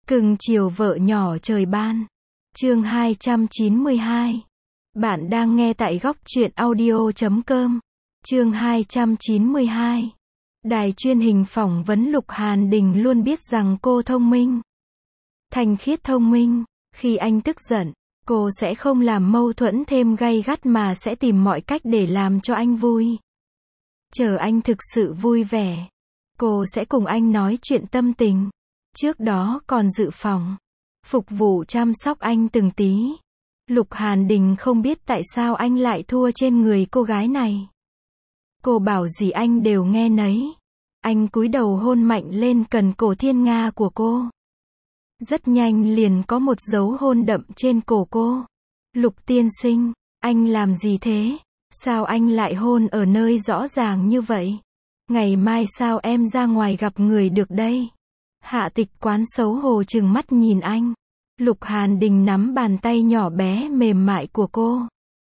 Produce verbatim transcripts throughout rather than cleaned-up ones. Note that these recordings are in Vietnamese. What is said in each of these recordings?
Cưng chiều vợ nhỏ trời ban. Chương hai trăm chín mươi hai. Bạn đang nghe tại góc truyện audio chấm com. Chương hai trăm chín mươi hai. Đài truyền hình phỏng vấn Lục Hàn Đình luôn biết rằng cô thông minh. Thanh khiết thông minh. Khi anh tức giận, cô sẽ không làm mâu thuẫn thêm gay gắt mà sẽ tìm mọi cách để làm cho anh vui. Chờ anh thực sự vui vẻ, cô sẽ cùng anh nói chuyện tâm tình. Trước đó còn dự phòng, phục vụ chăm sóc anh từng tí. Lục Hàn Đình không biết tại sao anh lại thua trên người cô gái này. Cô bảo gì anh đều nghe nấy. Anh cúi đầu hôn mạnh lên cần cổ thiên nga của cô. Rất nhanh liền có một dấu hôn đậm trên cổ cô. Lục tiên sinh, anh làm gì thế? Sao anh lại hôn ở nơi rõ ràng như vậy? Ngày mai sao em ra ngoài gặp người được đây? Hạ Tịch Quán xấu hổ trừng mắt nhìn anh. Lục Hàn Đình nắm bàn tay nhỏ bé mềm mại của cô.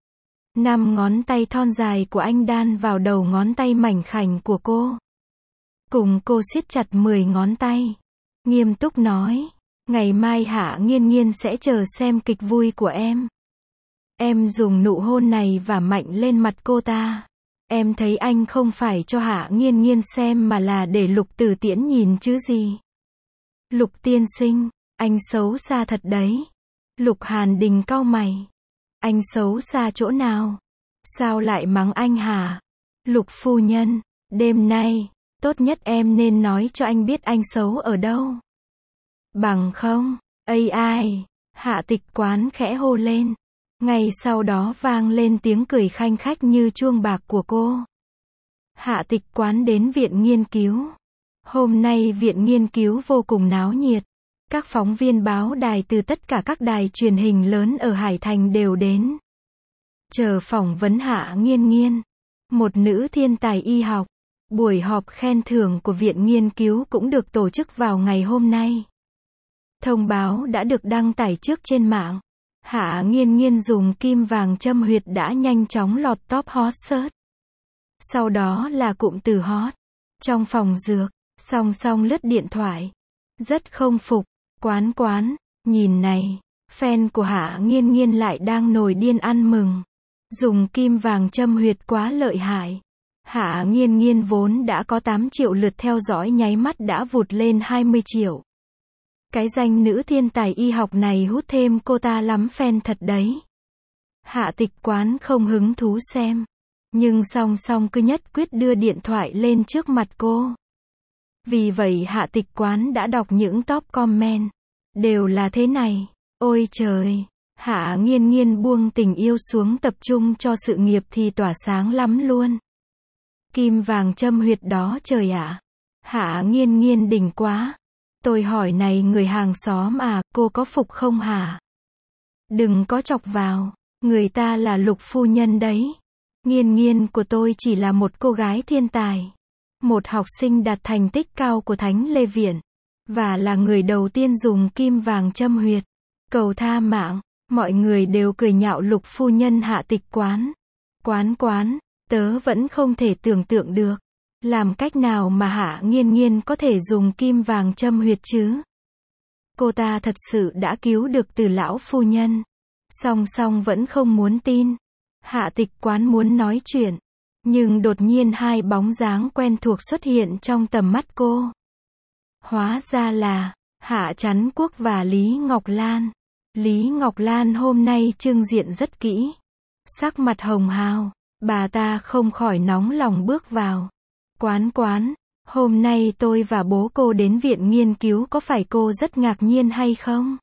Năm ngón tay thon dài của anh đan vào đầu ngón tay mảnh khảnh của cô. Cùng cô siết chặt mười ngón tay. Nghiêm túc nói, ngày mai Hạ Nghiên Nghiên sẽ chờ xem kịch vui của em. Em dùng nụ hôn này vả mạnh lên mặt cô ta. Em thấy anh không phải cho Hạ Nghiên Nghiên xem mà là để Lục Tử Tiễn nhìn chứ gì. Lục tiên sinh, anh xấu xa thật đấy. Lục Hàn Đình cau mày. Anh xấu xa chỗ nào? Sao lại mắng anh hả? Lục phu nhân, đêm nay, tốt nhất em nên nói cho anh biết anh xấu ở đâu. Bằng không, ây ai, Hạ Tịch Quán khẽ hô lên. Ngay sau đó vang lên tiếng cười khanh khách như chuông bạc của cô. Hạ Tịch Quán đến viện nghiên cứu. Hôm nay viện nghiên cứu vô cùng náo nhiệt. Các phóng viên báo đài từ tất cả các đài truyền hình lớn ở Hải Thành đều đến. Chờ phỏng vấn Hạ Nghiên Nghiên, một nữ thiên tài y học. Buổi họp khen thưởng của viện nghiên cứu cũng được tổ chức vào ngày hôm nay. Thông báo đã được đăng tải trước trên mạng. Hạ Nghiên Nghiên dùng kim vàng châm huyệt đã nhanh chóng lọt top hot search. Sau đó là cụm từ hot. Trong phòng dược, song song lướt điện thoại. Rất không phục, Quán Quán, nhìn này, fan của Hạ Nghiên Nghiên lại đang nổi điên ăn mừng. Dùng kim vàng châm huyệt quá lợi hại. Hạ Nghiên Nghiên vốn đã có tám triệu lượt theo dõi nháy mắt đã vụt lên hai mươi triệu. Cái danh nữ thiên tài y học này hút thêm cô ta lắm fan thật đấy. Hạ Tịch Quán không hứng thú xem. Nhưng song song cứ nhất quyết đưa điện thoại lên trước mặt cô. Vì vậy Hạ Tịch Quán đã đọc những top comment. Đều là thế này. Ôi trời, Hạ Nghiên Nghiên buông tình yêu xuống tập trung cho sự nghiệp thì tỏa sáng lắm luôn. Kim vàng châm huyệt đó trời ạ. Hạ Nghiên Nghiên đỉnh quá. Tôi hỏi này người hàng xóm à, cô có phục không hả? Đừng có chọc vào, người ta là Lục phu nhân đấy. Nghiên Nghiên của tôi chỉ là một cô gái thiên tài. Một học sinh đạt thành tích cao của Thánh Lê Viện. Và là người đầu tiên dùng kim vàng châm huyệt. Cầu tha mạng, mọi người đều cười nhạo Lục phu nhân Hạ Tịch Quán. Quán Quán, tớ vẫn không thể tưởng tượng được. Làm cách nào mà Hạ Nghiên Nghiên có thể dùng kim vàng châm huyệt chứ? Cô ta thật sự đã cứu được từ lão phu nhân. Song song vẫn không muốn tin. Hạ Tịch Quán muốn nói chuyện. Nhưng đột nhiên hai bóng dáng quen thuộc xuất hiện trong tầm mắt cô. Hóa ra là Hạ Chắn Quốc và Lý Ngọc Lan. Lý Ngọc Lan hôm nay trưng diện rất kỹ. Sắc mặt hồng hào. Bà ta không khỏi nóng lòng bước vào. Quán Quán, hôm nay tôi và bố cô đến viện nghiên cứu có phải cô rất ngạc nhiên hay không?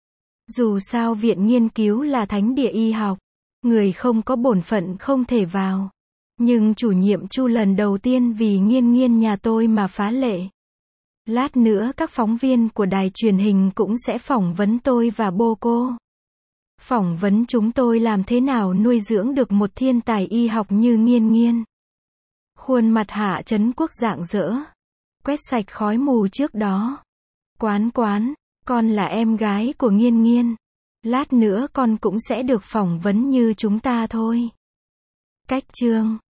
Dù sao viện nghiên cứu là thánh địa y học. Người không có bổn phận không thể vào. Nhưng chủ nhiệm Chu lần đầu tiên vì Nghiên Nghiên nhà tôi mà phá lệ. Lát nữa các phóng viên của đài truyền hình cũng sẽ phỏng vấn tôi và bố cô. Phỏng vấn chúng tôi làm thế nào nuôi dưỡng được một thiên tài y học như Nghiên Nghiên. Khuôn mặt Hạ Chấn Quốc rạng rỡ. Quét sạch khói mù trước đó. Quán Quán, con là em gái của Nghiên Nghiên. Lát nữa con cũng sẽ được phỏng vấn như chúng ta thôi. Cách chương